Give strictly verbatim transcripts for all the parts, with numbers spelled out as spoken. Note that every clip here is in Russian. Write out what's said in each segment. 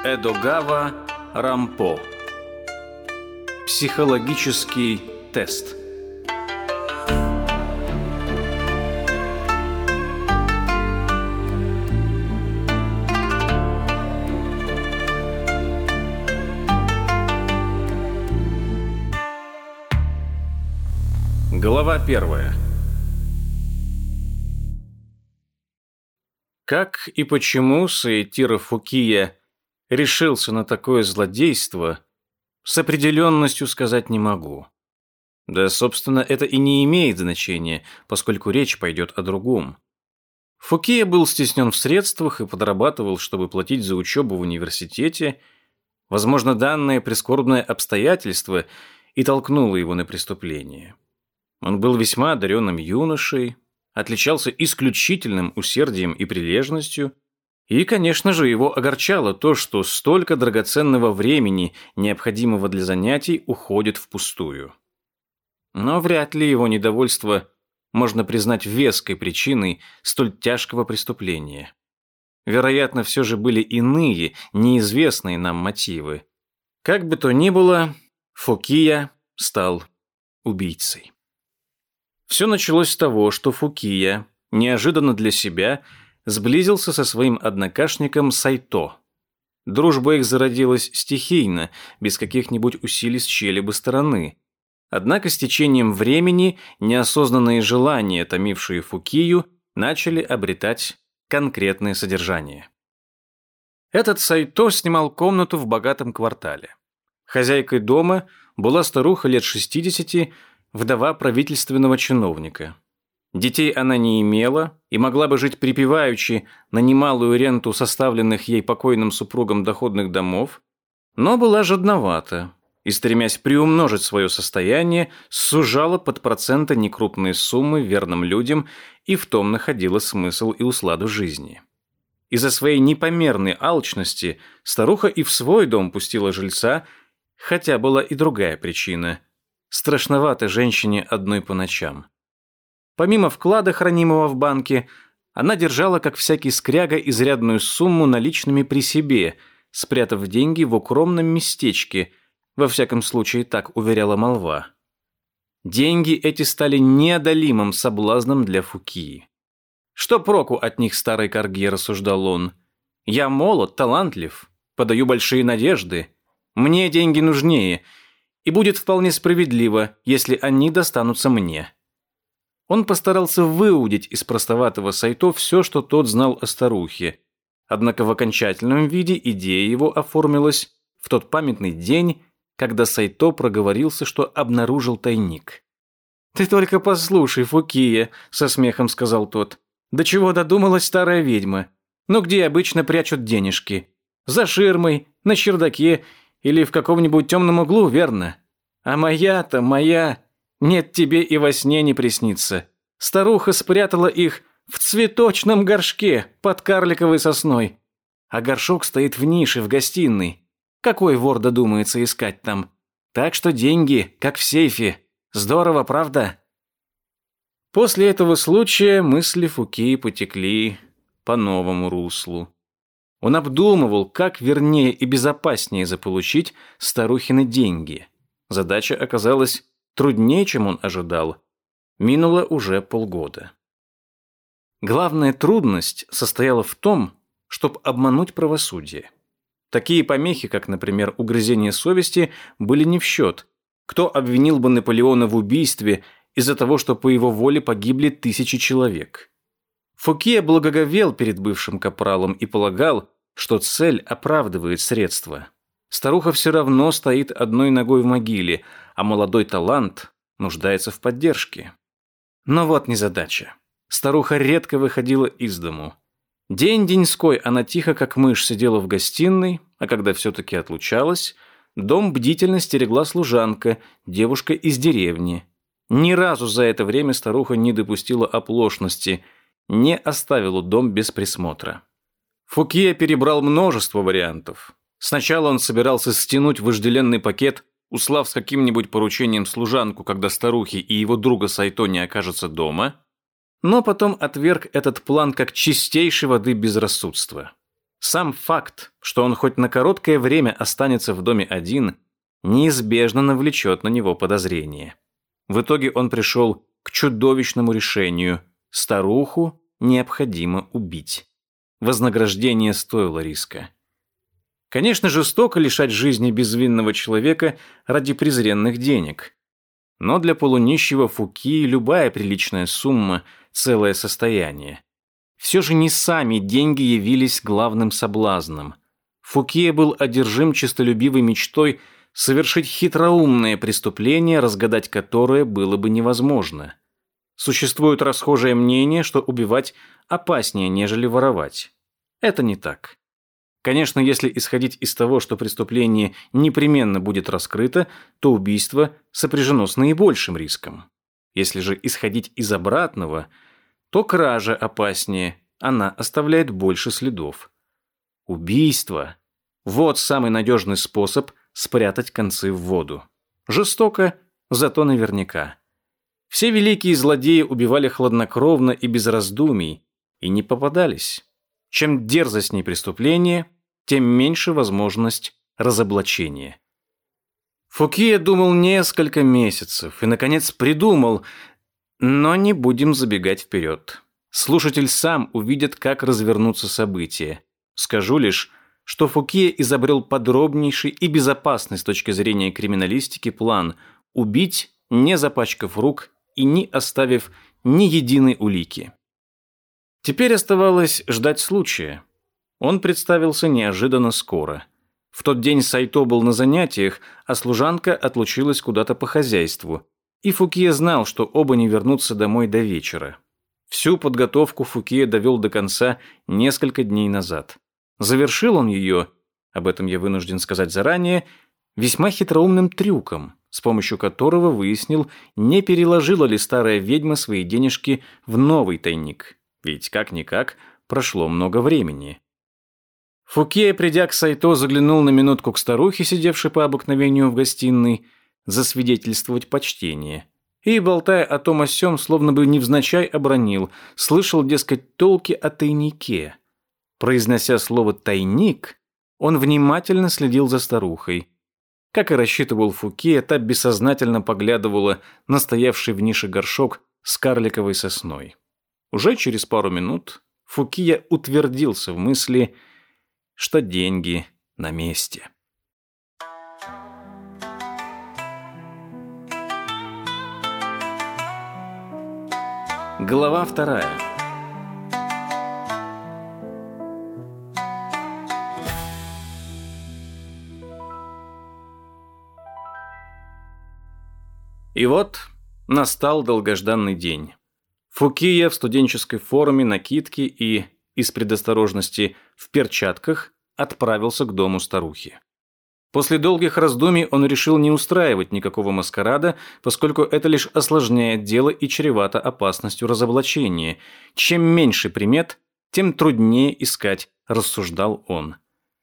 Эдогава Рампо. Психологический тест. Глава первая. Как и почему Саитиро Фукия решился на такое злодейство, с определенностью сказать не могу. Да, собственно, это и не имеет значения, поскольку речь пойдет о другом. Фукия был стеснен в средствах и подрабатывал, чтобы платить за учебу в университете. Возможно, данное прискорбное обстоятельство и толкнуло его на преступление. Он был весьма одаренным юношей, отличался исключительным усердием и прилежностью, и, конечно же, его огорчало то, что столько драгоценного времени, необходимого для занятий, уходит впустую. Но вряд ли его недовольство можно признать веской причиной столь тяжкого преступления. Вероятно, все же были иные, неизвестные нам мотивы. Как бы то ни было, Фукия стал убийцей. Все началось с того, что Фукия, неожиданно для себя, сблизился со своим однокашником Сайто. Дружба их зародилась стихийно, без каких-нибудь усилий с чьей-либо стороны. Однако с течением времени неосознанные желания, томившие Фукию, начали обретать конкретное содержание. Этот Сайто снимал комнату в богатом квартале. Хозяйкой дома была старуха лет шестидесяти, вдова правительственного чиновника. Детей она не имела и могла бы жить припеваючи на немалую ренту составленных ей покойным супругом доходных домов, но была жадновата и, стремясь приумножить свое состояние, сужала под проценты некрупные суммы верным людям, и в том находила смысл и усладу жизни. Из-за своей непомерной алчности старуха и в свой дом пустила жильца, хотя была и другая причина – страшновато женщине одной по ночам. Помимо вклада, хранимого в банке, она держала, как всякий скряга, изрядную сумму наличными при себе, спрятав деньги в укромном местечке, во всяком случае так уверяла молва. Деньги эти стали неодолимым соблазном для Фукии. Что проку от них, старой корги, рассуждал он. Я молод, талантлив, подаю большие надежды. Мне деньги нужнее, и будет вполне справедливо, если они достанутся мне. Он постарался выудить из простоватого Сайто все, что тот знал о старухе. Однако в окончательном виде идея его оформилась в тот памятный день, когда Сайто проговорился, что обнаружил тайник. «Ты только послушай, Фукия», — со смехом сказал тот. «До чего додумалась старая ведьма? Ну где обычно прячут денежки? За ширмой, на чердаке или в каком-нибудь темном углу, верно? А моя-то, моя... Нет, тебе и во сне не приснится. Старуха спрятала их в цветочном горшке под карликовой сосной. А горшок стоит в нише в гостиной. Какой вор додумается искать там? Так что деньги, как в сейфе. Здорово, правда?» После этого случая мысли Фукии потекли по новому руслу. Он обдумывал, как вернее и безопаснее заполучить старухины деньги. Задача оказалась труднее, чем он ожидал. Минуло уже полгода. Главная трудность состояла в том, чтобы обмануть правосудие. Такие помехи, как, например, угрызение совести, были не в счет. Кто обвинил бы Наполеона в убийстве из-за того, что по его воле погибли тысячи человек? Фукия благоговел перед бывшим капралом и полагал, что цель оправдывает средства. Старуха все равно стоит одной ногой в могиле, а молодой талант нуждается в поддержке. Но вот незадача. Старуха редко выходила из дому. День-деньской она тихо, как мышь, сидела в гостиной, а когда все-таки отлучалась, дом бдительно стерегла служанка, девушка из деревни. Ни разу за это время старуха не допустила оплошности, не оставила дом без присмотра. Фукия перебрал множество вариантов. Сначала он собирался стянуть вожделенный пакет, услав с каким-нибудь поручением служанку, когда старухи и его друга Сайто не окажутся дома, но потом отверг этот план как чистейшей воды безрассудство. Сам факт, что он хоть на короткое время останется в доме один, неизбежно навлечет на него подозрение. В итоге он пришел к чудовищному решению: старуху необходимо убить. Вознаграждение стоило риска. Конечно, жестоко лишать жизни безвинного человека ради презренных денег. Но для полунищего Фукии любая приличная сумма – целое состояние. Все же не сами деньги явились главным соблазном. Фукия был одержим честолюбивой мечтой совершить хитроумное преступление, разгадать которое было бы невозможно. Существует расхожее мнение, что убивать опаснее, нежели воровать. Это не так. Конечно, если исходить из того, что преступление непременно будет раскрыто, то убийство сопряжено с наибольшим риском. Если же исходить из обратного, то кража опаснее, она оставляет больше следов. Убийство – вот самый надежный способ спрятать концы в воду. Жестоко, зато наверняка. Все великие злодеи убивали хладнокровно и без раздумий, и не попадались. Чем дерзостнее преступление, тем меньше возможность разоблачения. Фукия думал несколько месяцев и, наконец, придумал, но не будем забегать вперед. Слушатель сам увидит, как развернутся события. Скажу лишь, что Фукия изобрел подробнейший и безопасный с точки зрения криминалистики план убить, не запачкав рук и не оставив ни единой улики. Теперь оставалось ждать случая. Он представился неожиданно скоро. В тот день Сайто был на занятиях, а служанка отлучилась куда-то по хозяйству. И Фукия знал, что оба не вернутся домой до вечера. Всю подготовку Фукия довел до конца несколько дней назад. Завершил он ее, об этом я вынужден сказать заранее, весьма хитроумным трюком, с помощью которого выяснил, не переложила ли старая ведьма свои денежки в новый тайник. Ведь, как-никак, прошло много времени. Фукия, придя к Сайто, заглянул на минутку к старухе, сидевшей по обыкновению в гостиной, засвидетельствовать почтение. И, болтая о том о сём, словно бы невзначай обронил, слышал, дескать, толки о тайнике. Произнося слово «тайник», он внимательно следил за старухой. Как и рассчитывал Фукия, та бессознательно поглядывала на стоявший в нише горшок с карликовой сосной. Уже через пару минут Фукия утвердился в мысли, что деньги на месте. Глава вторая. И вот настал долгожданный день. Фукия в студенческой форме, накидке и, из предосторожности, в перчатках отправился к дому старухи. После долгих раздумий он решил не устраивать никакого маскарада, поскольку это лишь осложняет дело и чревато опасностью разоблачения. Чем меньше примет, тем труднее искать, рассуждал он.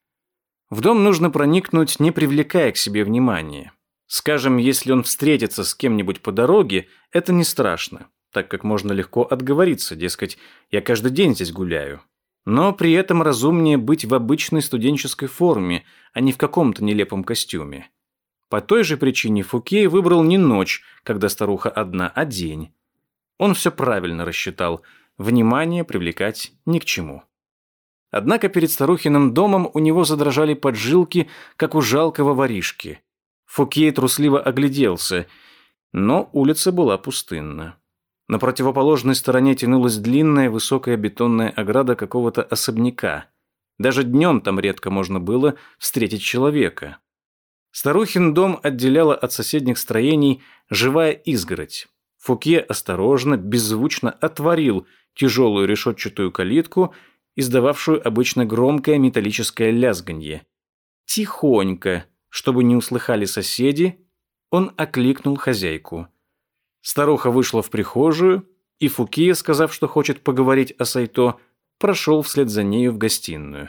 В дом нужно проникнуть, не привлекая к себе внимания. Скажем, если он встретится с кем-нибудь по дороге, это не страшно, так как можно легко отговориться, дескать, я каждый день здесь гуляю. Но при этом разумнее быть в обычной студенческой форме, а не в каком-то нелепом костюме. По той же причине Фукия выбрал не ночь, когда старуха одна, а день. Он все правильно рассчитал, внимание привлекать ни к чему. Однако перед старухиным домом у него задрожали поджилки, как у жалкого воришки. Фукия трусливо огляделся, но улица была пустынна. На противоположной стороне тянулась длинная высокая бетонная ограда какого-то особняка. Даже днем там редко можно было встретить человека. Старухин дом отделяла от соседних строений живая изгородь. Фукия осторожно, беззвучно отворил тяжелую решетчатую калитку, издававшую обычно громкое металлическое лязганье. Тихонько, чтобы не услыхали соседи, он окликнул хозяйку. Старуха вышла в прихожую, и Фукия, сказав, что хочет поговорить о Сайто, прошел вслед за нею в гостиную.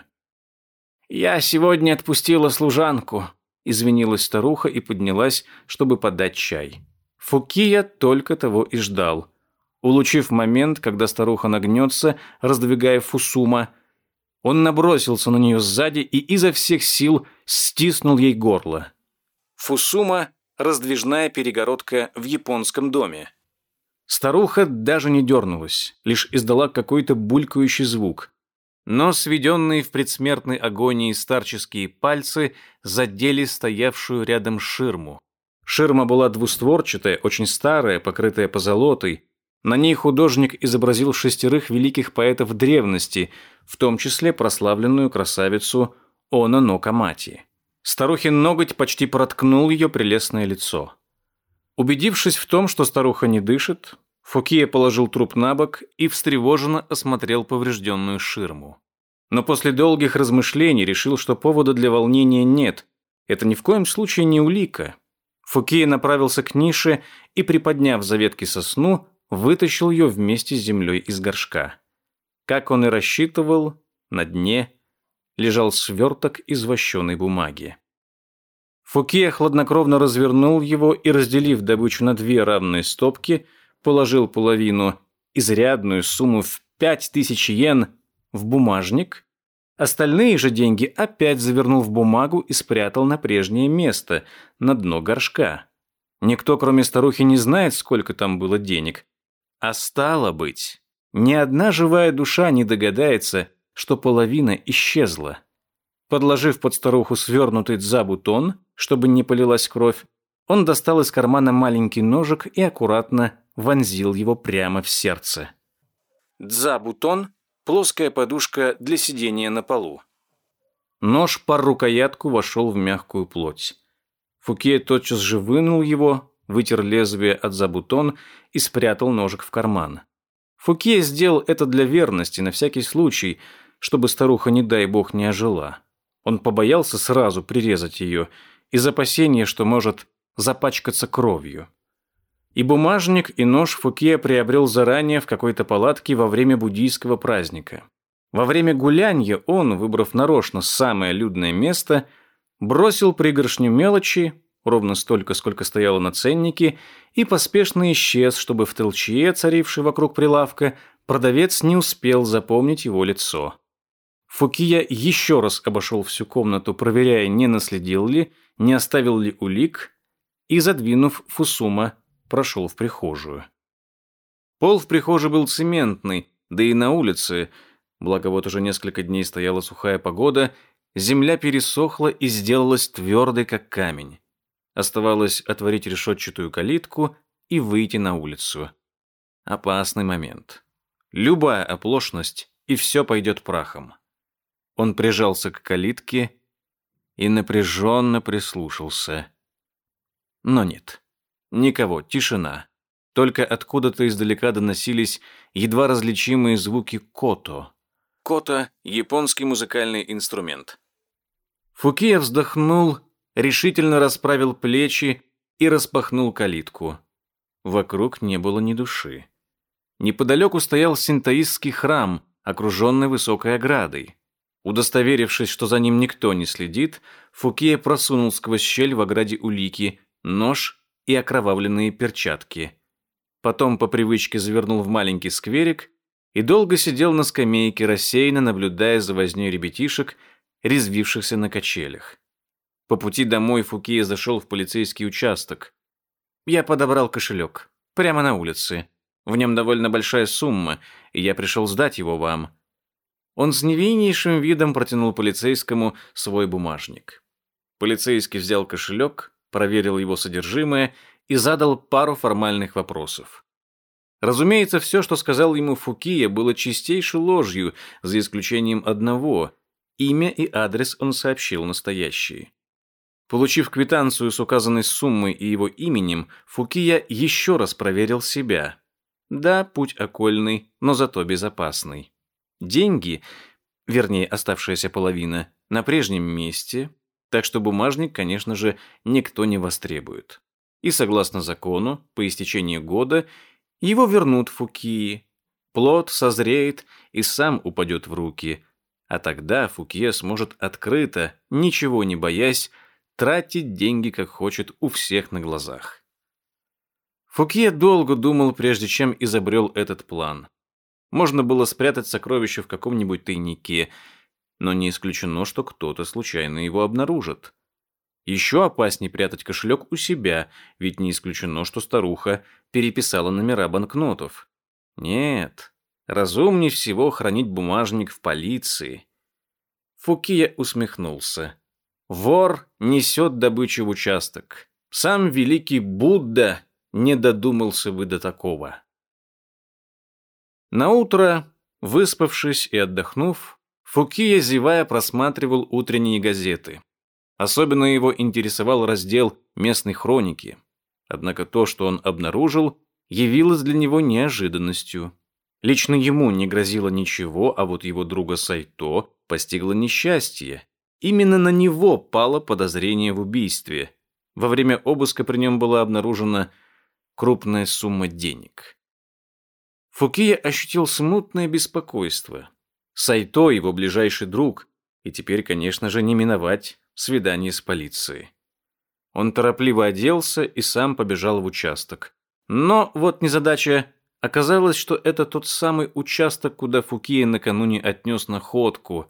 «Я сегодня отпустила служанку», — извинилась старуха и поднялась, чтобы подать чай. Фукия только того и ждал. Улучив момент, когда старуха нагнется, раздвигая фусума, Он набросился на нее сзади и изо всех сил стиснул ей горло. Фусума – раздвижная перегородка в японском доме. Старуха даже не дернулась, лишь издала какой-то булькающий звук. Но сведенные в предсмертной агонии старческие пальцы задели стоявшую рядом ширму. Ширма была двустворчатая, очень старая, покрытая позолотой. На ней художник изобразил шестерых великих поэтов древности, в том числе прославленную красавицу Оно но Камати. Старухин ноготь почти проткнул ее прелестное лицо. Убедившись в том, что старуха не дышит, Фукия положил труп на бок и встревоженно осмотрел поврежденную ширму. Но после долгих размышлений решил, что повода для волнения нет. Это ни в коем случае не улика. Фукия направился к нише и, приподняв за ветки сосну, вытащил ее вместе с землей из горшка. Как он и рассчитывал, на дне лежал сверток из вощеной бумаги. Фукия хладнокровно развернул его и, разделив добычу на две равные стопки, положил половину, изрядную сумму в пять тысяч йен, в бумажник. Остальные же деньги опять завернул в бумагу и спрятал на прежнее место, на дно горшка. Никто, кроме старухи, не знает, сколько там было денег. А стало быть, ни одна живая душа не догадается, что половина исчезла. Подложив под старуху свернутый дзабутон, чтобы не полилась кровь, он достал из кармана маленький ножик и аккуратно вонзил его прямо в сердце. Дзабутон – плоская подушка для сидения на полу. Нож по рукоятку вошел в мягкую плоть. Фукия тотчас же вынул его, вытер лезвие от забутон и спрятал ножик в карман. Фукия сделал это для верности, на всякий случай, чтобы старуха, не дай бог, не ожила. Он побоялся сразу прирезать ее из опасения, что может запачкаться кровью. И бумажник, и нож Фукия приобрел заранее в какой-то палатке во время буддийского праздника. Во время гулянья он, выбрав нарочно самое людное место, бросил пригоршню мелочи, ровно столько, сколько стояло на ценнике, и поспешно исчез, чтобы в толчье, царившей вокруг прилавка, продавец не успел запомнить его лицо. Фукия еще раз обошел всю комнату, проверяя, не наследил ли, не оставил ли улик, и, задвинув Фусума, прошел в прихожую. Пол в прихожей был цементный, да и на улице, благо вот уже несколько дней стояла сухая погода, земля пересохла и сделалась твердой, как камень. Оставалось отворить решетчатую калитку и выйти на улицу. Опасный момент. Любая оплошность, и все пойдет прахом. Он прижался к калитке и напряженно прислушался. Но нет. Никого, тишина. Только откуда-то издалека доносились едва различимые звуки кото. Кото – японский музыкальный инструмент. Фукия вздохнул, решительно расправил плечи и распахнул калитку. Вокруг не было ни души. Неподалеку стоял синтоистский храм, окруженный высокой оградой. Удостоверившись, что за ним никто не следит, Фукия просунул сквозь щель в ограде улики, нож и окровавленные перчатки. Потом по привычке завернул в маленький скверик и долго сидел на скамейке, рассеянно наблюдая за вознёй ребятишек, резвившихся на качелях. По пути домой Фукия зашел в полицейский участок. Я подобрал кошелек. Прямо на улице. В нем довольно большая сумма, и я пришел сдать его вам. Он с невиннейшим видом протянул полицейскому свой бумажник. Полицейский взял кошелек, проверил его содержимое и задал пару формальных вопросов. Разумеется, все, что сказал ему Фукия, было чистейшей ложью, за исключением одного. Имя и адрес он сообщил настоящие. Получив квитанцию с указанной суммой и его именем, Фукия еще раз проверил себя. Да, путь окольный, но зато безопасный. Деньги, вернее, оставшаяся половина, на прежнем месте, так что бумажник, конечно же, никто не востребует. И согласно закону, по истечении года, его вернут Фукии. Плод созреет и сам упадет в руки, а тогда Фукия сможет открыто, ничего не боясь, тратить деньги как хочет у всех на глазах. Фукия долго думал, прежде чем изобрел этот план. Можно было спрятать сокровища в каком-нибудь тайнике, но не исключено, что кто-то случайно его обнаружит. Еще опаснее прятать кошелек у себя, ведь не исключено, что старуха переписала номера банкнотов. Нет, разумнее всего хранить бумажник в полиции. Фукия усмехнулся. Вор несет добычу в участок. Сам великий Будда не додумался бы до такого. Наутро, выспавшись и отдохнув, Фукия, зевая, просматривал утренние газеты. Особенно его интересовал раздел местной хроники. Однако то, что он обнаружил, явилось для него неожиданностью. Лично ему не грозило ничего, а вот его друга Сайто постигло несчастье. Именно на него пало подозрение в убийстве. Во время обыска при нем была обнаружена крупная сумма денег. Фукия ощутил смутное беспокойство. Сайто его ближайший друг, и теперь, конечно же, не миновать свидание с полицией. Он торопливо оделся и сам побежал в участок. Но вот незадача. Оказалось, что это тот самый участок, куда Фукия накануне отнес находку.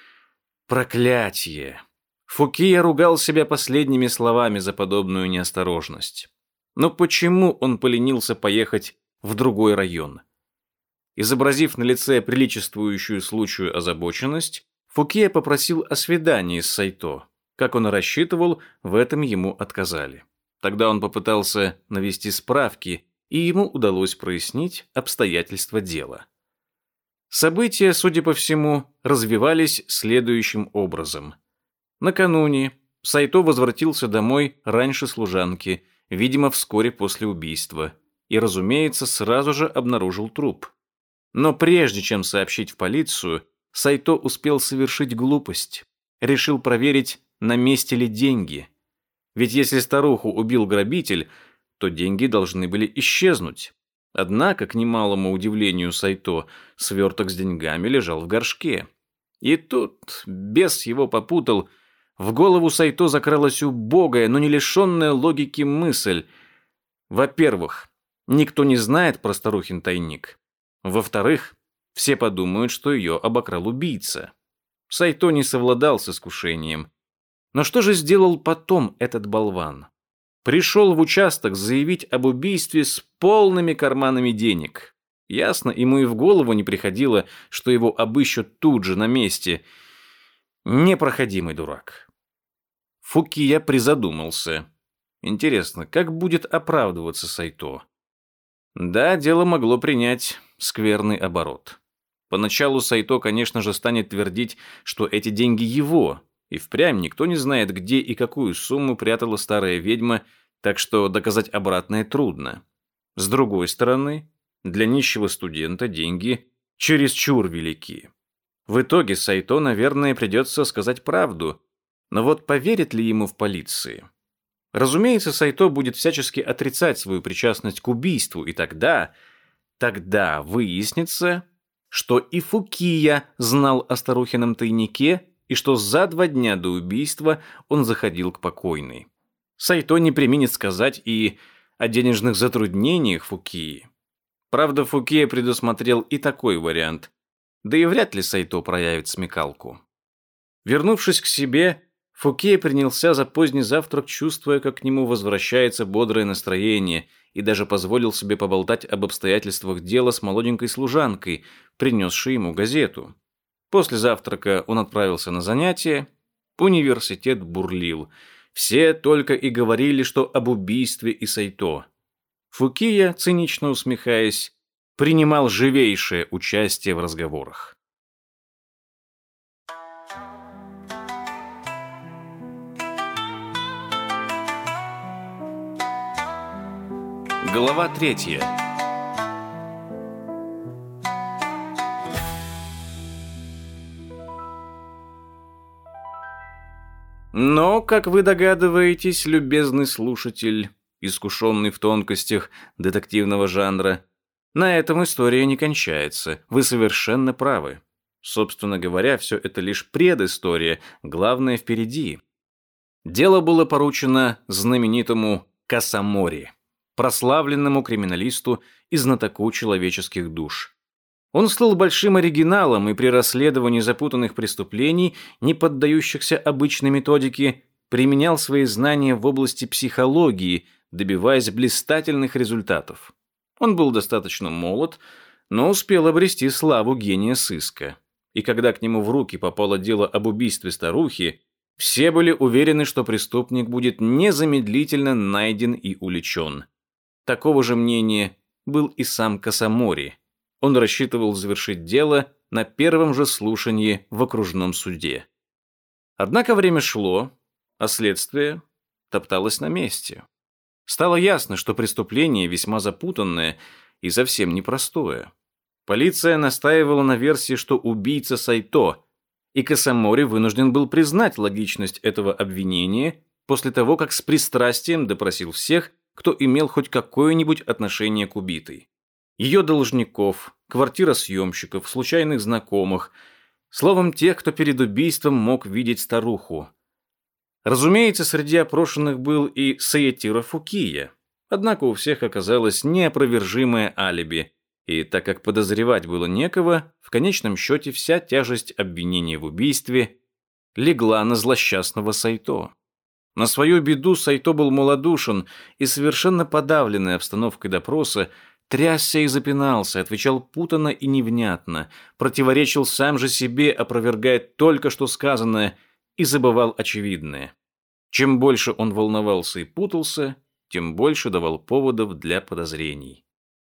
Проклятие! Фукия ругал себя последними словами за подобную неосторожность. Но почему он поленился поехать в другой район? Изобразив на лице приличествующую случаю озабоченность, Фукия попросил о свидании с Сайто. Как он и рассчитывал, в этом ему отказали. Тогда он попытался навести справки, и ему удалось прояснить обстоятельства дела. События, судя по всему, развивались следующим образом. Накануне Сайто возвратился домой раньше служанки, видимо, вскоре после убийства, и, разумеется, сразу же обнаружил труп. Но прежде чем сообщить в полицию, Сайто успел совершить глупость. Решил проверить, на месте ли деньги. Ведь если старуху убил грабитель, то деньги должны были исчезнуть. Однако, к немалому удивлению Сайто, сверток с деньгами лежал в горшке. И тут бес его попутал. В голову Сайто закралась убогая, но не лишенная логики мысль. Во-первых, никто не знает про старухин тайник. Во-вторых, все подумают, что ее обокрал убийца. Сайто не совладал с искушением. Но что же сделал потом этот болван? Пришел в участок заявить об убийстве с полными карманами денег. Ясно, ему и в голову не приходило, что его обыщут тут же, на месте. Непроходимый дурак. Фукия призадумался. Интересно, как будет оправдываться Сайто? Да, дело могло принять скверный оборот. Поначалу Сайто, конечно же, станет твердить, что эти деньги его, и впрямь никто не знает, где и какую сумму прятала старая ведьма, так что доказать обратное трудно. С другой стороны, для нищего студента деньги чересчур велики. В итоге Сайто, наверное, придется сказать правду, но вот поверят ли ему в полиции? Разумеется, Сайто будет всячески отрицать свою причастность к убийству, и тогда, тогда выяснится, что и Фукия знал о старухином тайнике, и что за два дня до убийства он заходил к покойной. Сайто не преминет сказать и о денежных затруднениях Фукии. Правда, Фукия предусмотрел и такой вариант, да и вряд ли Сайто проявит смекалку. Вернувшись к себе, Фукия принялся за поздний завтрак, чувствуя, как к нему возвращается бодрое настроение, и даже позволил себе поболтать об обстоятельствах дела с молоденькой служанкой, принесшей ему газету. После завтрака он отправился на занятия. Университет бурлил. Все только и говорили, что об убийстве и Сайто. Фукия, цинично усмехаясь, принимал живейшее участие в разговорах. Глава третья. Но, как вы догадываетесь, любезный слушатель, искушенный в тонкостях детективного жанра, на этом история не кончается. Вы совершенно правы. Собственно говоря, все это лишь предыстория, главное впереди. Дело было поручено знаменитому Касамори, прославленному криминалисту и знатоку человеческих душ. Он слыл большим оригиналом и при расследовании запутанных преступлений, не поддающихся обычной методике, применял свои знания в области психологии, добиваясь блистательных результатов. Он был достаточно молод, но успел обрести славу гения сыска. И когда к нему в руки попало дело об убийстве старухи, все были уверены, что преступник будет незамедлительно найден и уличен. Такого же мнения был и сам Косомори. Он рассчитывал завершить дело на первом же слушании в окружном суде. Однако время шло, а следствие топталось на месте. Стало ясно, что преступление весьма запутанное и совсем непростое. Полиция настаивала на версии, что убийца Сайто, и Косомори вынужден был признать логичность этого обвинения после того, как с пристрастием допросил всех, кто имел хоть какое-нибудь отношение к убитой. Ее должников, квартиросъемщиков, случайных знакомых, словом, тех, кто перед убийством мог видеть старуху. Разумеется, среди опрошенных был и Саятиро Фукия, однако у всех оказалось неопровержимое алиби, и так как подозревать было некого, в конечном счете вся тяжесть обвинения в убийстве легла на злосчастного Сайто. На свою беду Сайто был малодушен и, совершенно подавленный обстановкой допроса, трясся и запинался, отвечал путанно и невнятно, противоречил сам же себе, опровергая только что сказанное, и забывал очевидное. Чем больше он волновался и путался, тем больше давал поводов для подозрений.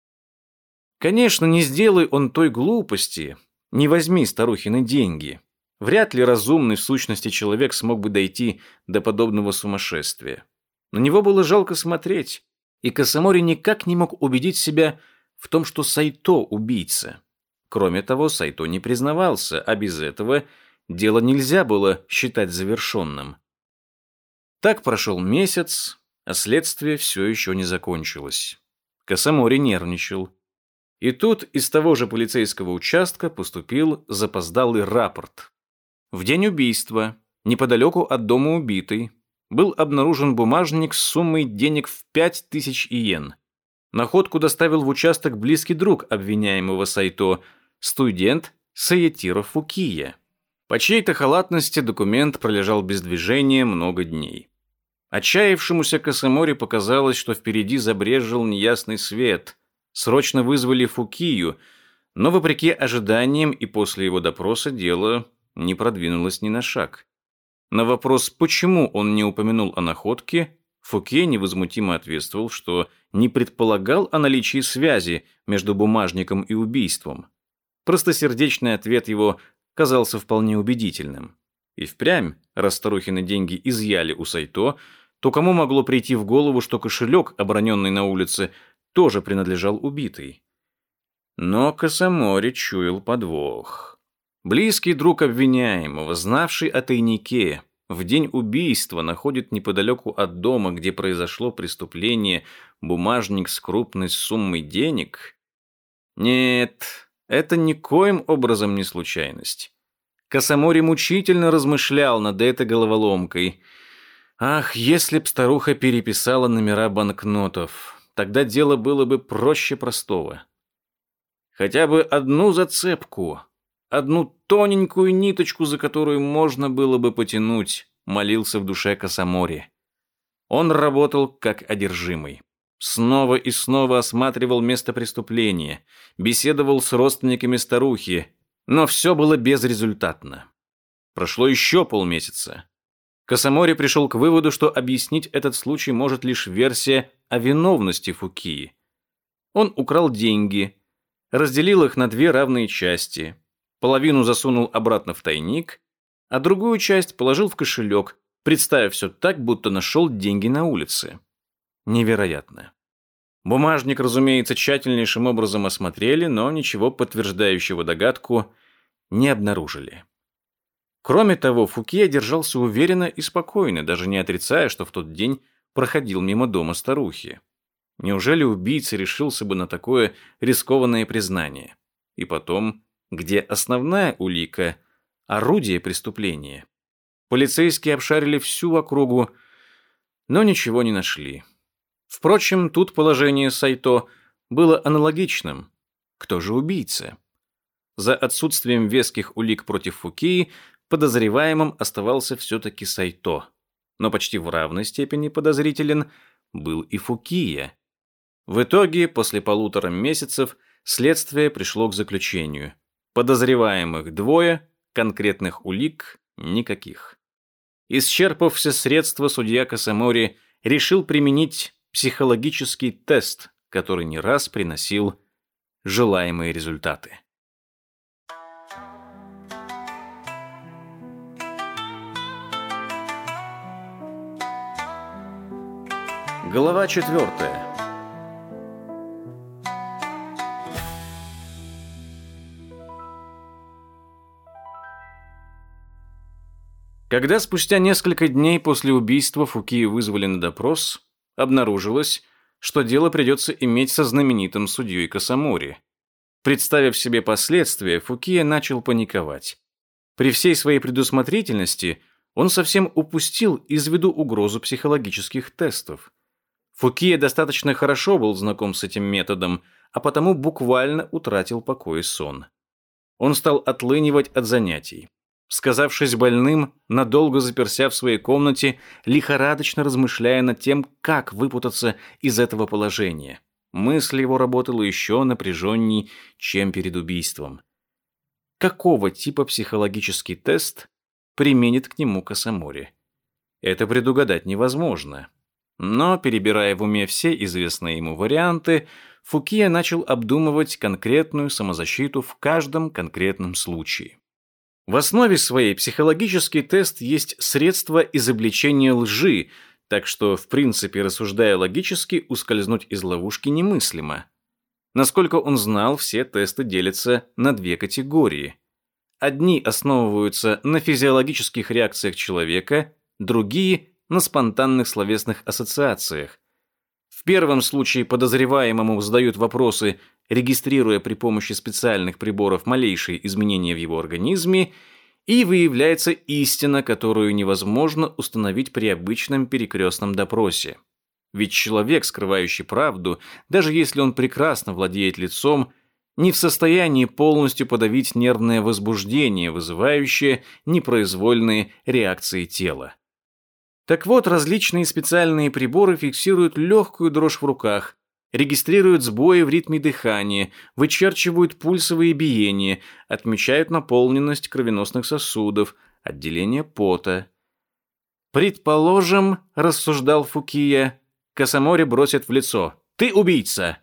Конечно, не сделай он той глупости, не возьми старухины деньги. Вряд ли разумный в сущности человек смог бы дойти до подобного сумасшествия. На него было жалко смотреть, и Косомори никак не мог убедить себя в том, что Сайто убийца. Кроме того, Сайто не признавался, а без этого дело нельзя было считать завершенным. Так прошел месяц, а следствие все еще не закончилось. Косомори нервничал. И тут из того же полицейского участка поступил запоздалый рапорт. В день убийства, неподалеку от дома убитой, был обнаружен бумажник с суммой денег в пять тысяч иен. Находку доставил в участок близкий друг обвиняемого Сайто, студент Саятиро Фукия. По чьей-то халатности документ пролежал без движения много дней. Отчаявшемуся Косомори показалось, что впереди забрезжил неясный свет. Срочно вызвали Фукию, но, вопреки ожиданиям и после его допроса, дело не продвинулось ни на шаг. На вопрос, почему он не упомянул о находке, Фукия невозмутимо ответствовал, что не предполагал о наличии связи между бумажником и убийством. Простосердечный ответ его казался вполне убедительным. И впрямь, раз старухины деньги изъяли у Сайто, то кому могло прийти в голову, что кошелек, оброненный на улице, тоже принадлежал убитой? Но Косомори чуял подвох. Близкий друг обвиняемого, знавший о тайнике, в день убийства находит неподалеку от дома, где произошло преступление, бумажник с крупной суммой денег? Нет, это никоим образом не случайность. Косомори мучительно размышлял над этой головоломкой. Ах, если б старуха переписала номера банкнотов, тогда дело было бы проще простого. Хотя бы одну зацепку, одну тоненькую ниточку, за которую можно было бы потянуть, молился в душе Косомори. Он работал как одержимый. Снова и снова осматривал место преступления, беседовал с родственниками старухи, но все было безрезультатно. Прошло еще полмесяца. Косомори пришел к выводу, что объяснить этот случай может лишь версия о виновности Фукии. Он украл деньги, разделил их на две равные части, половину засунул обратно в тайник, а другую часть положил в кошелек, представив все так, будто нашел деньги на улице. Невероятно. Бумажник, разумеется, тщательнейшим образом осмотрели, но ничего подтверждающего догадку не обнаружили. Кроме того, Фукия держался уверенно и спокойно, даже не отрицая, что в тот день проходил мимо дома старухи. Неужели убийца решился бы на такое рискованное признание? И потом, где основная улика, орудие преступления? Полицейские обшарили всю округу, но ничего не нашли. Впрочем, тут положение Сайто было аналогичным. Кто же убийца? За отсутствием веских улик против Фукии подозреваемым оставался все-таки Сайто. Но почти в равной степени подозрителен был и Фукия. В итоге, после полутора месяцев, следствие пришло к заключению. Подозреваемых двое, конкретных улик никаких. Исчерпав все средства, судья Касамори решил применить психологический тест, который не раз приносил желаемые результаты. Глава четвертая. Когда спустя несколько дней после убийства Фукию вызвали на допрос, обнаружилось, что дело придется иметь со знаменитым судьей Касамори. Представив себе последствия, Фукия начал паниковать. При всей своей предусмотрительности он совсем упустил из виду угрозу психологических тестов. Фукия достаточно хорошо был знаком с этим методом, а потому буквально утратил покой и сон. Он стал отлынивать от занятий. Сказавшись больным, надолго заперся в своей комнате, лихорадочно размышляя над тем, как выпутаться из этого положения. Мысль его работала еще напряженней, чем перед убийством. Какого типа психологический тест применит к нему Касамори? Это предугадать невозможно. Но, перебирая в уме все известные ему варианты, Фукия начал обдумывать конкретную самозащиту в каждом конкретном случае. В основе своей психологический тест есть средство изобличения лжи, так что, в принципе, рассуждая логически, ускользнуть из ловушки немыслимо. Насколько он знал, все тесты делятся на две категории. Одни основываются на физиологических реакциях человека, другие – на спонтанных словесных ассоциациях. В первом случае подозреваемому задают вопросы, регистрируя при помощи специальных приборов малейшие изменения в его организме, и выявляется истина, которую невозможно установить при обычном перекрестном допросе. Ведь человек, скрывающий правду, даже если он прекрасно владеет лицом, не в состоянии полностью подавить нервное возбуждение, вызывающее непроизвольные реакции тела. Так вот, различные специальные приборы фиксируют легкую дрожь в руках, регистрируют сбои в ритме дыхания, вычерчивают пульсовые биения, отмечают наполненность кровеносных сосудов, отделение пота. «Предположим, — рассуждал Фукия, — Касамори бросит в лицо: «Ты убийца!»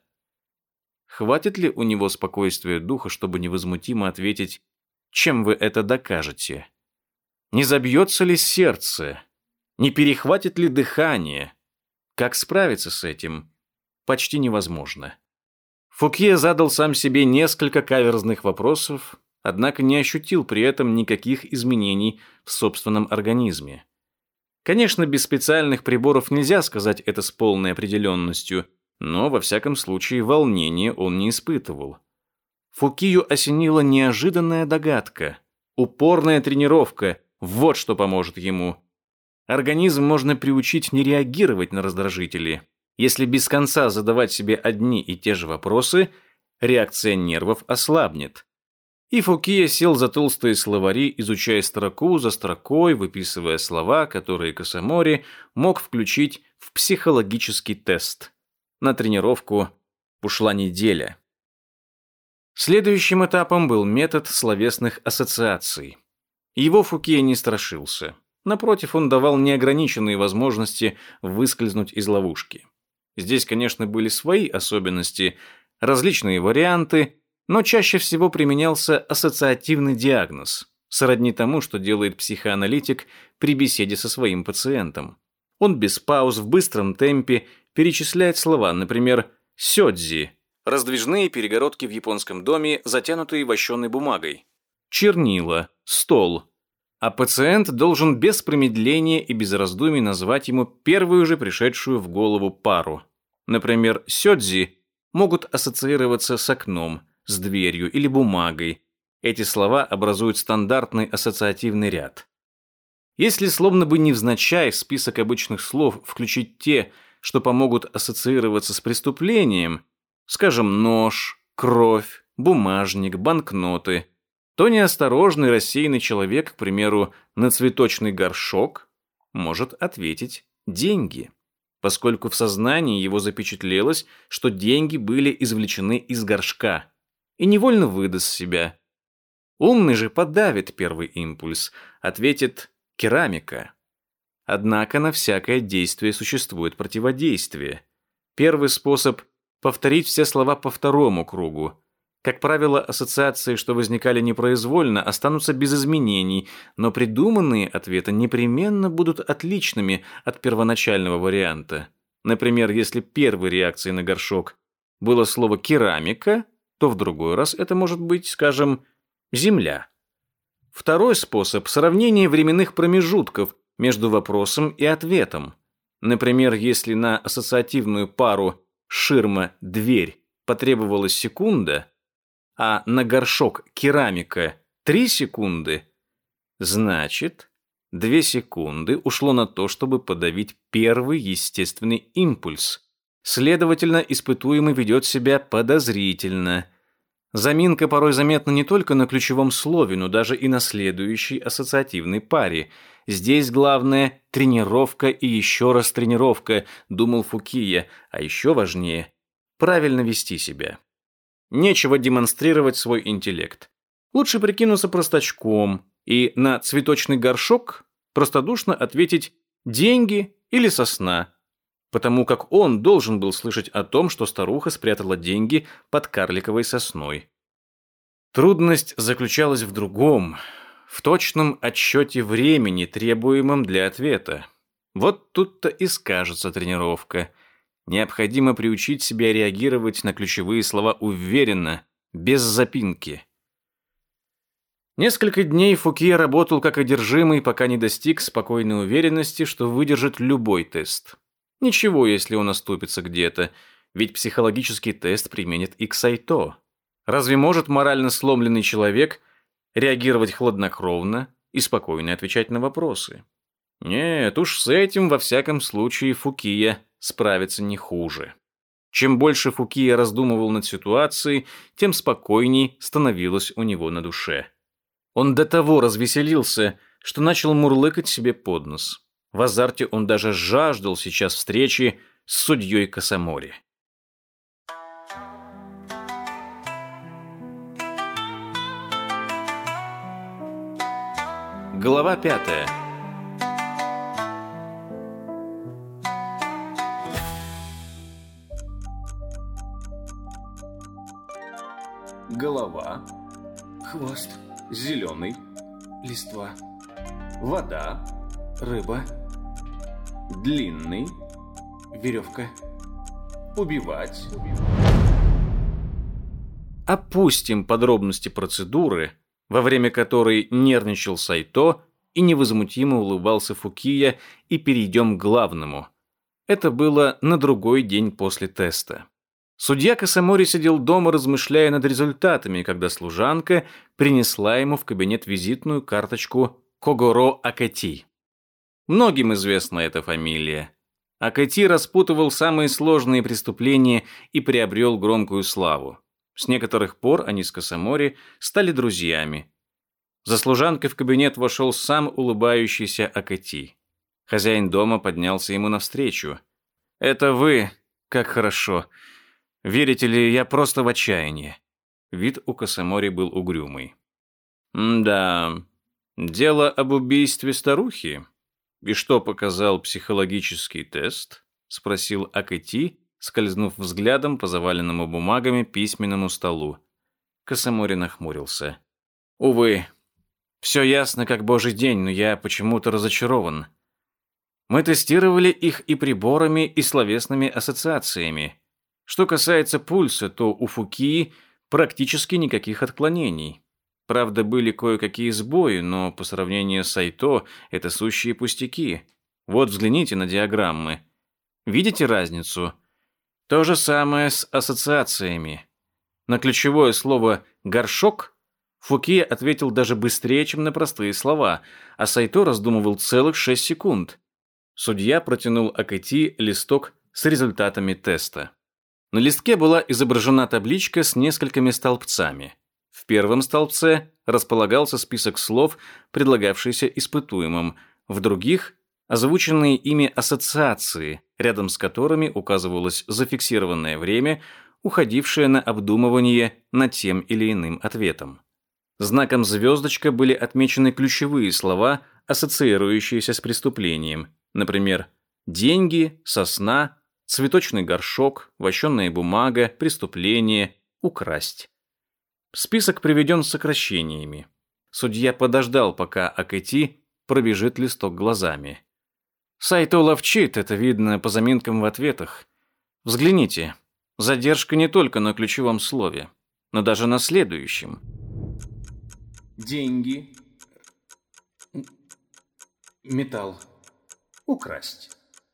Хватит ли у него спокойствия духа, чтобы невозмутимо ответить: «Чем вы это докажете?» Не забьется ли сердце? Не перехватит ли дыхание? Как справиться с этим? Почти невозможно. Фукия задал сам себе несколько каверзных вопросов, однако не ощутил при этом никаких изменений в собственном организме. Конечно, без специальных приборов нельзя сказать это с полной определенностью, но, во всяком случае, волнения он не испытывал. Фукию осенила неожиданная догадка. Упорная тренировка – вот что поможет ему. Организм можно приучить не реагировать на раздражители. Если без конца задавать себе одни и те же вопросы, реакция нервов ослабнет. И Фукия сел за толстые словари, изучая строку за строкой, выписывая слова, которые Касамори мог включить в психологический тест. На тренировку ушла неделя. Следующим этапом был метод словесных ассоциаций. Его Фукия не страшился. Напротив, он давал неограниченные возможности выскользнуть из ловушки. Здесь, конечно, были свои особенности, различные варианты, но чаще всего применялся ассоциативный диагноз, сродни тому, что делает психоаналитик при беседе со своим пациентом. Он без пауз в быстром темпе перечисляет слова, например, «сёдзи» – раздвижные перегородки в японском доме, затянутые вощеной бумагой, «чернила», «стол». А пациент должен без промедления и без раздумий назвать ему первую же пришедшую в голову пару. Например, «сёдзи» могут ассоциироваться с окном, с дверью или бумагой. Эти слова образуют стандартный ассоциативный ряд. Если словно бы невзначай в список обычных слов включить те, что помогут ассоциироваться с преступлением, скажем, нож, кровь, бумажник, банкноты, то неосторожный рассеянный человек, к примеру, на цветочный горшок, может ответить «деньги», поскольку в сознании его запечатлелось, что деньги были извлечены из горшка, и невольно выдаст себя. Умный же подавит первый импульс, ответит «керамика». Однако на всякое действие существует противодействие. Первый способ – повторить все слова по второму кругу. Как правило, ассоциации, что возникали непроизвольно, останутся без изменений, но придуманные ответы непременно будут отличными от первоначального варианта. Например, если первой реакцией на горшок было слово «керамика», то в другой раз это может быть, скажем, «земля». Второй способ – сравнение временных промежутков между вопросом и ответом. Например, если на ассоциативную пару «ширма-дверь» потребовалась секунда, а на горшок «керамика» три секунды, значит, две секунды ушло на то, чтобы подавить первый естественный импульс. Следовательно, испытуемый ведет себя подозрительно. Заминка порой заметна не только на ключевом слове, но даже и на следующей ассоциативной паре. Здесь главное – тренировка и еще раз тренировка, думал Фукия, а еще важнее – правильно вести себя. Нечего демонстрировать свой интеллект. Лучше прикинуться простачком и на цветочный горшок простодушно ответить «деньги» или «сосна», потому как он должен был слышать о том, что старуха спрятала деньги под карликовой сосной. Трудность заключалась в другом, в точном отсчете времени, требуемом для ответа. Вот тут-то и скажется тренировка. Необходимо приучить себя реагировать на ключевые слова уверенно, без запинки. Несколько дней Фукия работал как одержимый, пока не достиг спокойной уверенности, что выдержит любой тест. Ничего, если он оступится где-то, ведь психологический тест применит и к Сайто. Разве может морально сломленный человек реагировать хладнокровно и спокойно отвечать на вопросы? Нет, уж с этим во всяком случае Фукия справится не хуже. Чем больше Фукия раздумывал над ситуацией, тем спокойней становилось у него на душе. Он до того развеселился, что начал мурлыкать себе под нос. В азарте он даже жаждал сейчас встречи с судьей Касамори. Глава пятая. Голова, хвост, зеленый, листва, вода, рыба, длинный, веревка, убивать. Опустим подробности процедуры, во время которой нервничал Сайто и невозмутимо улыбался Фукия, и перейдем к главному. Это было на другой день после теста. Судья Касамори сидел дома, размышляя над результатами, когда служанка принесла ему в кабинет визитную карточку Когоро Акати. Многим известна эта фамилия. Акати распутывал самые сложные преступления и приобрел громкую славу. С некоторых пор они с Касамори стали друзьями. За служанкой в кабинет вошел сам улыбающийся Акати. Хозяин дома поднялся ему навстречу. «Это вы? Как хорошо. Верите ли, я просто в отчаянии». Вид у Касамори был угрюмый. «Да, дело об убийстве старухи. И что показал психологический тест?» — спросил Акати, скользнув взглядом по заваленному бумагами письменному столу. Касамори нахмурился. «Увы, все ясно, как божий день, но я почему-то разочарован. Мы тестировали их и приборами, и словесными ассоциациями. Что касается пульса, то у Фукии практически никаких отклонений. Правда, были кое-какие сбои, но по сравнению с Сайто это сущие пустяки. Вот взгляните на диаграммы. Видите разницу? То же самое с ассоциациями. На ключевое слово «горшок» Фукия ответил даже быстрее, чем на простые слова, а Сайто раздумывал целых шесть секунд. Судья протянул Акати листок с результатами теста. На листке была изображена табличка с несколькими столбцами. В первом столбце располагался список слов, предлагавшийся испытуемым, в других – озвученные ими ассоциации, рядом с которыми указывалось зафиксированное время, уходившее на обдумывание над тем или иным ответом. Знаком звездочка были отмечены ключевые слова, ассоциирующиеся с преступлением, например, деньги, сосна, цветочный горшок, вощеная бумага, преступление, украсть. Список приведен с сокращениями. Судья подождал, пока Акэти пробежит листок глазами. Сайто ловчит, это видно по заминкам в ответах. Взгляните, задержка не только на ключевом слове, но даже на следующем. Деньги, металл, украсть.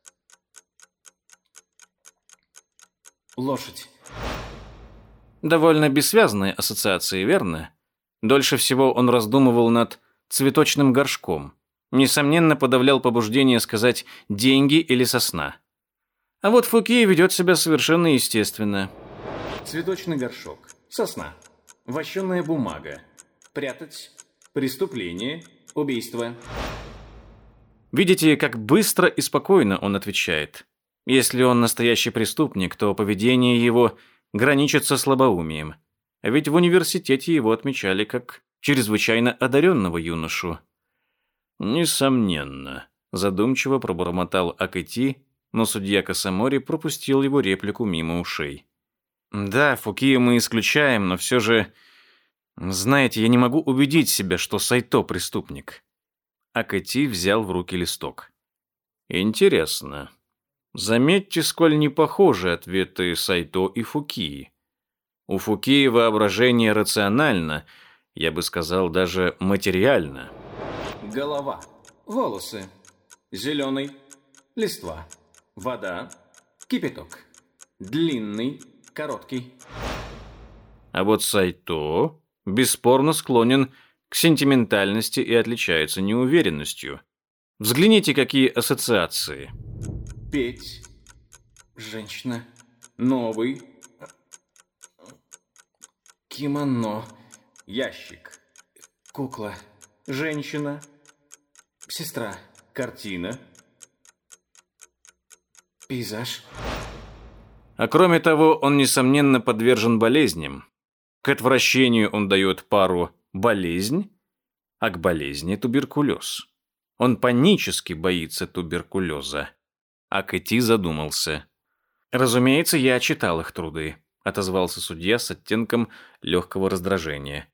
Лошадь. Довольно бессвязные ассоциации, верно? Дольше всего он раздумывал над цветочным горшком. Несомненно, подавлял побуждение сказать «деньги» или «сосна». А вот Фукия ведет себя совершенно естественно. Цветочный горшок, сосна, вощеная бумага, прятать, преступление, убийство. Видите, как быстро и спокойно он отвечает. Если он настоящий преступник, то поведение его граничит со слабоумием. А ведь в университете его отмечали как чрезвычайно одаренного юношу. «Несомненно», – задумчиво пробормотал Акэти, но судья Касамори пропустил его реплику мимо ушей. «Да, Фукию мы исключаем, но все же... Знаете, я не могу убедить себя, что Сайто преступник». Акэти взял в руки листок. «Интересно. Заметьте, сколь не похожи ответы Сайто и Фукии. У Фукии воображение рационально, я бы сказал, даже материально». Голова, волосы, зеленый, листва, вода, кипяток, длинный, короткий. А вот Сайто бесспорно склонен к сентиментальности и отличается неуверенностью. Взгляните, какие ассоциации. Петь, женщина, новый, кимоно, ящик, кукла, женщина, сестра, картина, пейзаж. А кроме того, он, несомненно, подвержен болезням. К отвращению он дает пару «болезнь», а к болезни «туберкулез». Он панически боится туберкулеза. Акэти задумался. «Разумеется, я читал их труды», — отозвался судья с оттенком легкого раздражения.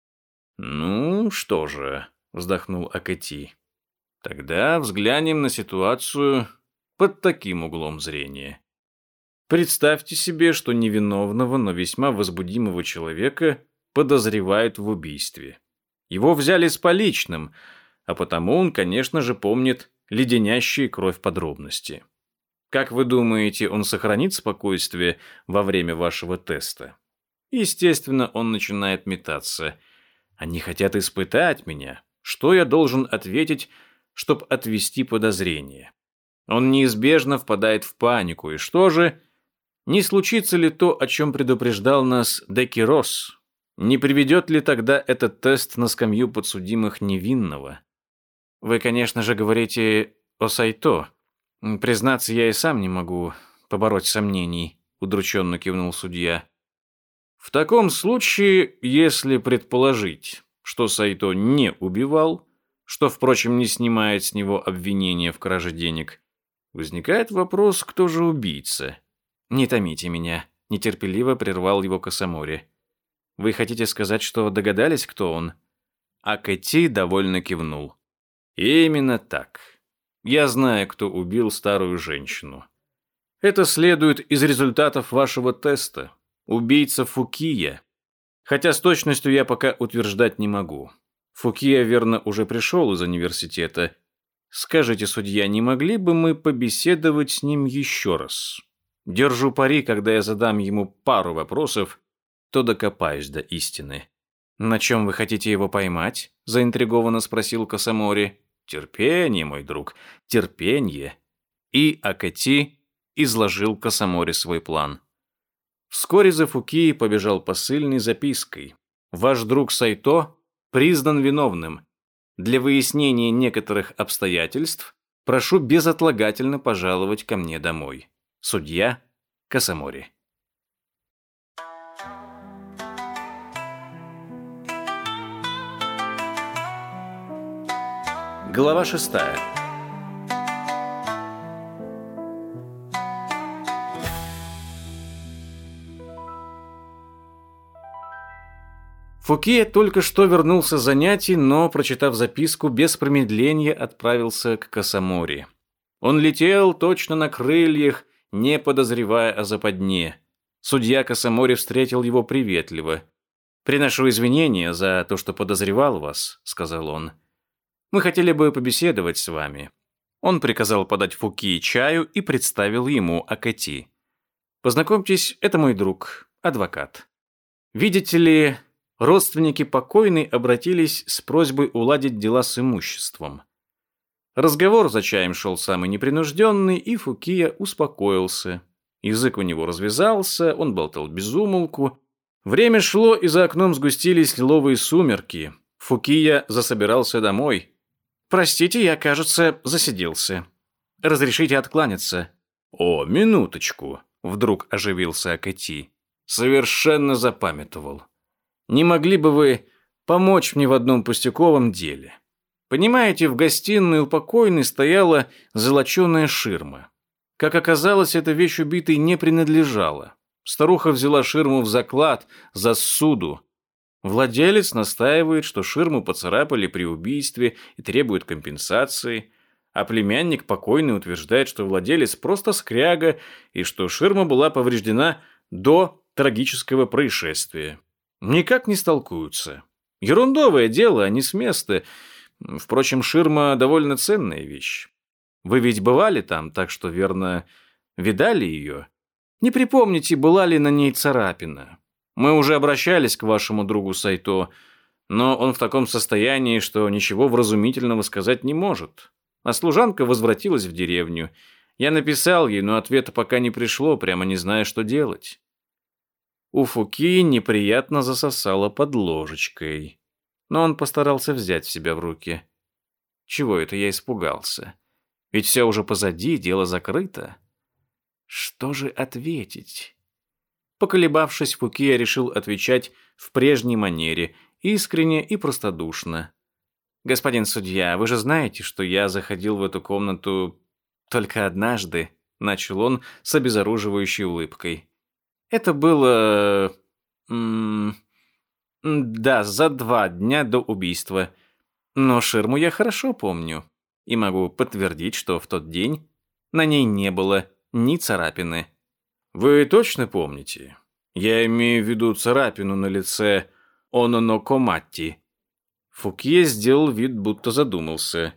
«Ну, что же», — вздохнул Акэти. «Тогда взглянем на ситуацию под таким углом зрения. Представьте себе, что невиновного, но весьма возбудимого человека подозревают в убийстве. Его взяли с поличным, а потому он, конечно же, помнит леденящие кровь подробности. Как вы думаете, он сохранит спокойствие во время вашего теста? Естественно, он начинает метаться. Они хотят испытать меня. Что я должен ответить, чтобы отвести подозрение? Он неизбежно впадает в панику. И что же? Не случится ли то, о чем предупреждал нас Декирос? Не приведет ли тогда этот тест на скамью подсудимых невинного? Вы, конечно же, говорите о Сайто. Признаться, я и сам не могу побороть сомнений, удрученно кивнул судья. В таком случае, если предположить, что Сайто не убивал, что, впрочем, не снимает с него обвинения в краже денег, возникает вопрос, кто же убийца? Не томите меня, нетерпеливо прервал его Касамори. Вы хотите сказать, что догадались, кто он? Акэти довольно кивнул. Именно так. Я знаю, кто убил старую женщину. Это следует из результатов вашего теста. Убийца Фукия. Хотя с точностью я пока утверждать не могу. Фукия, верно, уже пришел из университета. Скажите, судья, не могли бы мы побеседовать с ним еще раз? Держу пари, когда я задам ему пару вопросов, то докопаюсь до истины. «На чем вы хотите его поймать?» – заинтригованно спросил Касамори. «Терпение, мой друг, терпение». И Акэти изложил Касамори свой план. Вскоре за Фукией побежал посыльный с запиской. «Ваш друг Сайто признан виновным. Для выяснения некоторых обстоятельств прошу безотлагательно пожаловать ко мне домой. Судья Касамори». Глава шестая. Фукия только что вернулся с занятий, но, прочитав записку, без промедления отправился к Касамори. Он летел точно на крыльях, не подозревая о западне. Судья Касамори встретил его приветливо. «Приношу извинения за то, что подозревал вас», — сказал он. «Мы хотели бы побеседовать с вами». Он приказал подать Фукии чаю и представил ему Акэти. «Познакомьтесь, это мой друг, адвокат. Видите ли, родственники покойной обратились с просьбой уладить дела с имуществом». Разговор за чаем шел самый непринужденный, и Фукия успокоился. Язык у него развязался, он болтал без умолку. Время шло, и за окном сгустились лиловые сумерки. Фукия засобирался домой. «Простите, я, кажется, засиделся. Разрешите откланяться?» «О, минуточку», — вдруг оживился Акэти. «Совершенно запамятовал. Не могли бы вы помочь мне в одном пустяковом деле? Понимаете, в гостиной у покойной стояла золоченая ширма. Как оказалось, эта вещь убитой не принадлежала. Старуха взяла ширму в заклад за ссуду. Владелец настаивает, что ширму поцарапали при убийстве и требует компенсации, а племянник покойный утверждает, что владелец просто скряга и что ширма была повреждена до трагического происшествия. Никак не столкуются. Ерундовое дело, а не с места. Впрочем, ширма довольно ценная вещь. Вы ведь бывали там, так что, верно, видали ее? Не припомните, была ли на ней царапина? Мы уже обращались к вашему другу Сайто, но он в таком состоянии, что ничего вразумительного сказать не может. А служанка возвратилась в деревню. Я написал ей, но ответа пока не пришло, прямо не зная, что делать». У Фукии неприятно засосало под ложечкой, но он постарался взять себя в руки. Чего это я испугался? Ведь все уже позади, дело закрыто. Что же ответить? Поколебавшись, Фукия решил отвечать в прежней манере, искренне и простодушно. «Господин судья, вы же знаете, что я заходил в эту комнату только однажды», — начал он с обезоруживающей улыбкой. «Это было... М- да, за два дня до убийства. Но ширму я хорошо помню и могу подтвердить, что в тот день на ней не было ни царапины». «Вы точно помните? Я имею в виду царапину на лице Ононо Коматти». Фукия сделал вид, будто задумался.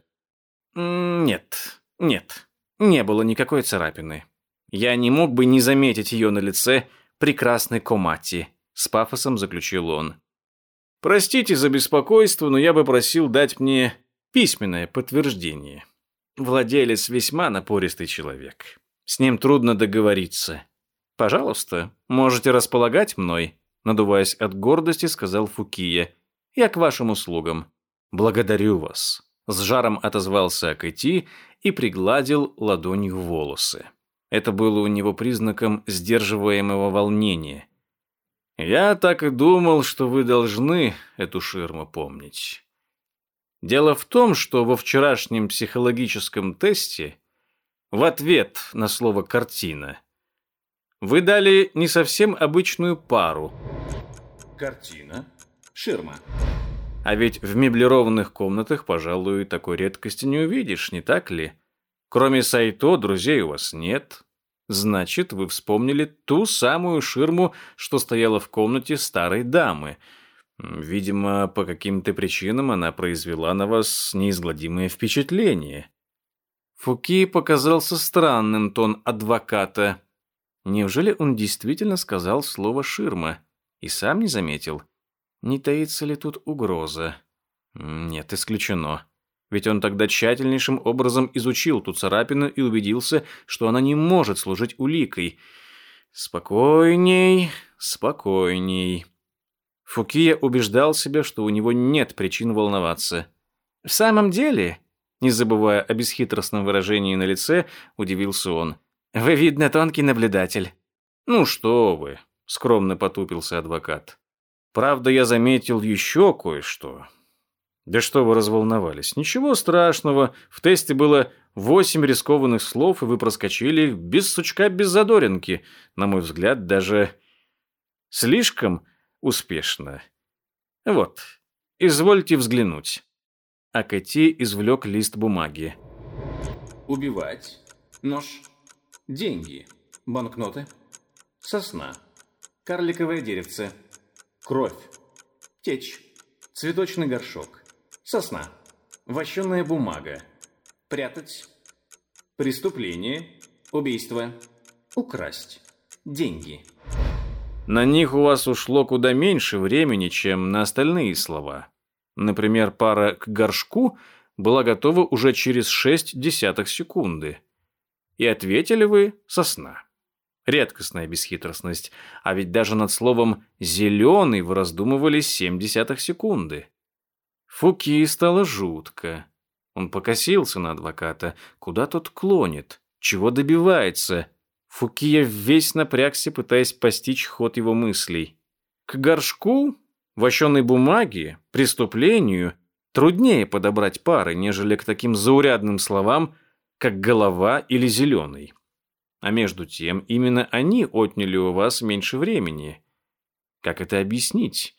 «Нет, нет, не было никакой царапины. Я не мог бы не заметить ее на лице прекрасной Коматти», — с пафосом заключил он. «Простите за беспокойство, но я бы просил дать мне письменное подтверждение. Владелец весьма напористый человек. С ним трудно договориться. Пожалуйста, можете располагать мной», — надуваясь от гордости, сказал Фукия. «Я к вашим услугам». «Благодарю вас», — с жаром отозвался Акэти и пригладил ладонью волосы. Это было у него признаком сдерживаемого волнения. «Я так и думал, что вы должны эту ширму помнить. Дело в том, что во вчерашнем психологическом тесте в ответ на слово «картина» вы дали не совсем обычную пару. Картина, ширма. А ведь в меблированных комнатах, пожалуй, такой редкости не увидишь, не так ли? Кроме Сайто, друзей у вас нет. Значит, вы вспомнили ту самую ширму, что стояла в комнате старой дамы. Видимо, по каким-то причинам она произвела на вас неизгладимое впечатление». Фукии показался странным тон адвоката. Неужели он действительно сказал слово «ширма» и сам не заметил? Не таится ли тут угроза? Нет, исключено. Ведь он тогда тщательнейшим образом изучил ту царапину и убедился, что она не может служить уликой. Спокойней, спокойней. Фукия убеждал себя, что у него нет причин волноваться. В самом деле, не забывая о бесхитростном выражении на лице, удивился он. Вы, видно, тонкий наблюдатель. Ну что вы, скромно потупился адвокат. Правда, я заметил еще кое-что. Да что вы разволновались? Ничего страшного. В тесте было восемь рискованных слов, и вы проскочили их без сучка, без задоринки. На мой взгляд, даже слишком успешно. Вот, извольте взглянуть. Акати извлек лист бумаги. Убивать. Нож. Деньги. Банкноты. Сосна. Карликовое деревце. Кровь. Течь. Цветочный горшок. Сосна. Вощеная бумага. Прятать. Преступление. Убийство. Украсть. Деньги. На них у вас ушло куда меньше времени, чем на остальные слова. Например, пара «к горшку» была готова уже через шесть десятых секунды. И ответили вы «сосна». Редкостная бесхитростность, а ведь даже над словом «зеленый» вы раздумывали семь десятых секунды. Фуки стало жутко. Он покосился на адвоката. Куда тот клонит? Чего добивается? Фукия весь напрягся, пытаясь постичь ход его мыслей. К горшку, вощеной бумаге, преступлению труднее подобрать пары, нежели к таким заурядным словам, как «голова» или «зеленый». А между тем, именно они отняли у вас меньше времени. Как это объяснить?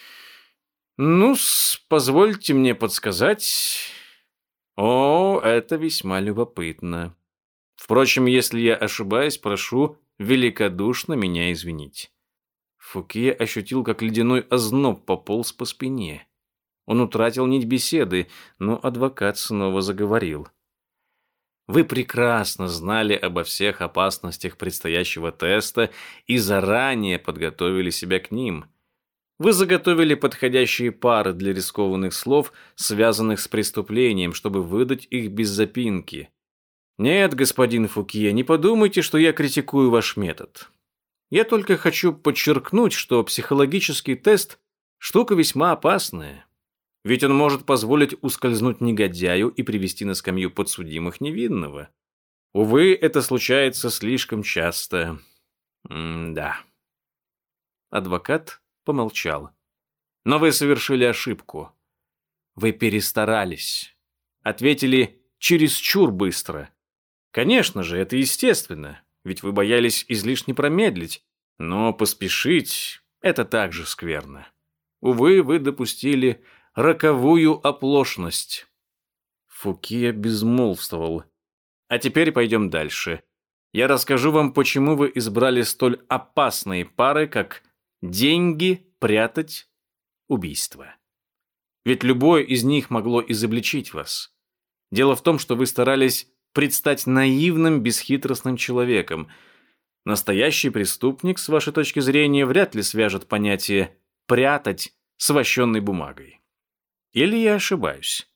Ну-с, позвольте мне подсказать. О, это весьма любопытно. Впрочем, если я ошибаюсь, прошу великодушно меня извинить. Фукия ощутил, как ледяной озноб пополз по спине. Он утратил нить беседы, но адвокат снова заговорил. Вы прекрасно знали обо всех опасностях предстоящего теста и заранее подготовили себя к ним. Вы заготовили подходящие пары для рискованных слов, связанных с преступлением, чтобы выдать их без запинки. Нет, господин Фукия, не подумайте, что я критикую ваш метод. Я только хочу подчеркнуть, что психологический тест – штука весьма опасная. Ведь он может позволить ускользнуть негодяю и привести на скамью подсудимых невинного. Увы, это случается слишком часто. М-да. Адвокат помолчал. Но вы совершили ошибку. Вы перестарались. Ответили чересчур быстро. Конечно же, это естественно, ведь вы боялись излишне промедлить. Но поспешить – это также скверно. Увы, вы допустили роковую оплошность. Фукия безмолвствовал. А теперь пойдем дальше. Я расскажу вам, почему вы избрали столь опасные пары, как деньги, прятать, убийство. Ведь любое из них могло изобличить вас. Дело в том, что вы старались предстать наивным, бесхитростным человеком. Настоящий преступник, с вашей точки зрения, вряд ли свяжет понятие «прятать» с вощенной бумагой. Или я ошибаюсь?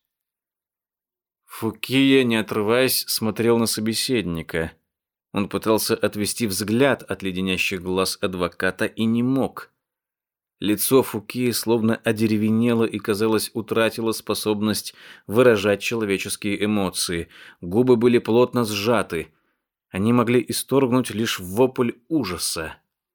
Фукия, не отрываясь, смотрел на собеседника. Он пытался отвести взгляд от леденящих глаз адвоката и не мог. Лицо Фукии словно одеревенело и, казалось, утратило способность выражать человеческие эмоции. Губы были плотно сжаты. Они могли исторгнуть лишь вопль ужаса.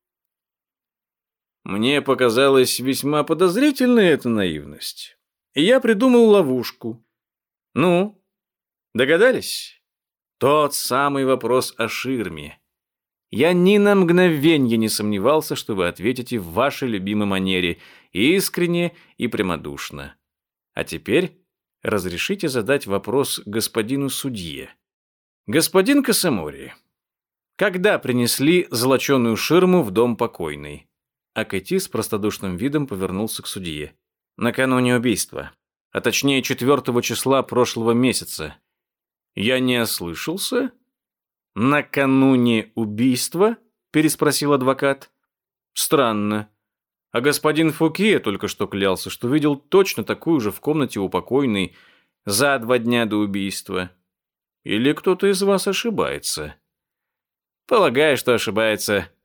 Мне показалась весьма подозрительной эта наивность. И я придумал ловушку. Ну, догадались? Тот самый вопрос о ширме. Я ни на мгновенье не сомневался, что вы ответите в вашей любимой манере, искренне и прямодушно. А теперь разрешите задать вопрос господину судье. Господин Касамори, когда принесли золоченую ширму в дом покойной? Акати с простодушным видом повернулся к судье. Накануне убийства, а точнее четвертого числа прошлого месяца. Я не ослышался? Накануне убийства? Переспросил адвокат. Странно. А господин Фукия только что клялся, что видел точно такую же в комнате у покойной за два дня до убийства. Или кто-то из вас ошибается? Полагаю, что ошибается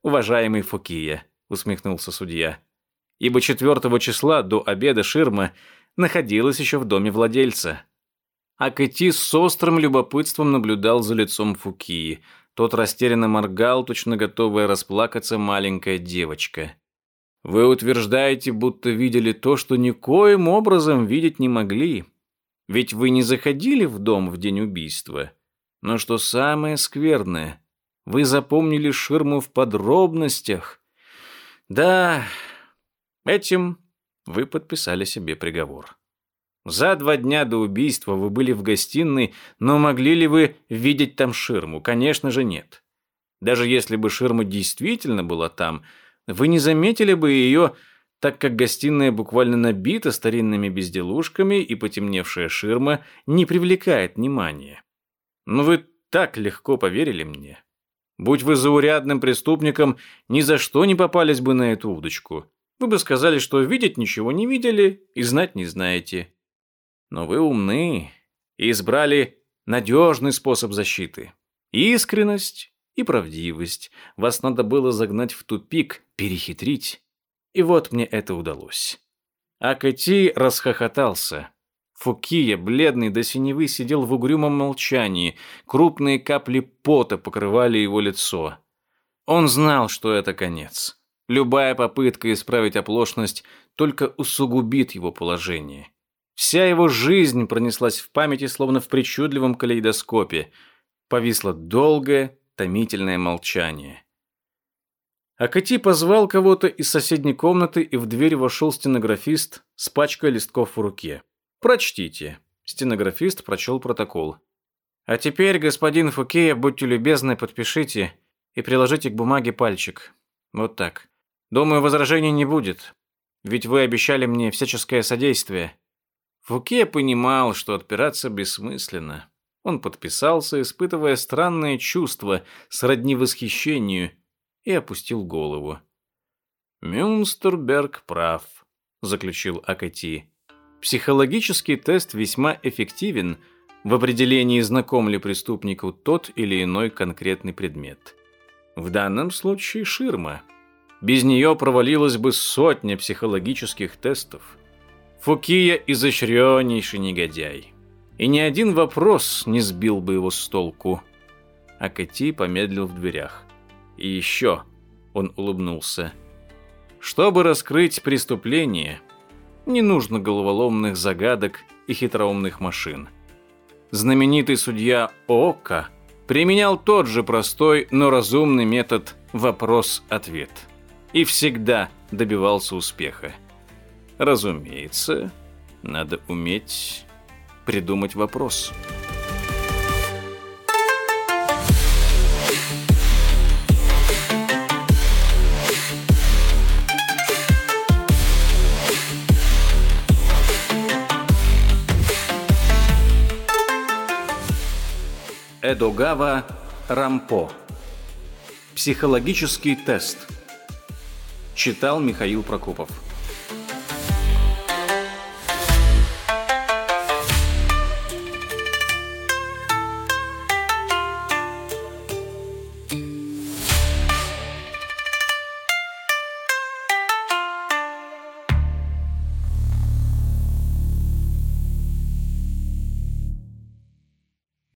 уважаемый Фукия», — усмехнулся судья. «Ибо четвертого числа до обеда ширма находилась еще в доме владельца». Акэти с острым любопытством наблюдал за лицом Фукии. Тот растерянно моргал, точно готовая расплакаться маленькая девочка. «Вы утверждаете, будто видели то, что никоим образом видеть не могли. Ведь вы не заходили в дом в день убийства. Но что самое скверное, вы запомнили ширму в подробностях. Да, этим вы подписали себе приговор. За два дня до убийства вы были в гостиной, но могли ли вы видеть там ширму? Конечно же, нет. Даже если бы ширма действительно была там, вы не заметили бы ее, так как гостиная буквально набита старинными безделушками, и потемневшая ширма не привлекает внимания. Но вы так легко поверили мне. Будь вы заурядным преступником, ни за что не попались бы на эту удочку. Вы бы сказали, что видеть ничего не видели и знать не знаете. Но вы умны и избрали надежный способ защиты. Искренность и правдивость. Вас надо было загнать в тупик, перехитрить. И вот мне это удалось». Акэти расхохотался. Фукия, бледный до синевы, сидел в угрюмом молчании. Крупные капли пота покрывали его лицо. Он знал, что это конец. Любая попытка исправить оплошность только усугубит его положение. Вся его жизнь пронеслась в памяти, словно в причудливом калейдоскопе. Повисло долгое, томительное молчание. Акэти позвал кого-то из соседней комнаты, и в дверь вошел стенографист с пачкой листков в руке. «Прочтите». Стенографист прочел протокол. «А теперь, господин Фукия, будьте любезны, подпишите и приложите к бумаге пальчик. Вот так. Думаю, возражений не будет, ведь вы обещали мне всяческое содействие». Фукия понимал, что отпираться бессмысленно. Он подписался, испытывая странное чувство, сродни восхищению, и опустил голову. «Мюнстерберг прав», — заключил Акэти. «Психологический тест весьма эффективен в определении, знаком ли преступнику тот или иной конкретный предмет. В данном случае ширма. Без нее провалилась бы сотня психологических тестов. Фукия – изощреннейший негодяй. И ни один вопрос не сбил бы его с толку». Акэти помедлил в дверях. «И еще», – он улыбнулся, – «чтобы раскрыть преступление, не нужно головоломных загадок и хитроумных машин. Знаменитый судья Оока применял тот же простой, но разумный метод вопрос-ответ и всегда добивался успеха. Разумеется, надо уметь придумать вопрос». Эдогава Рампо. Психологический тест. Читал Михаил Прокопов.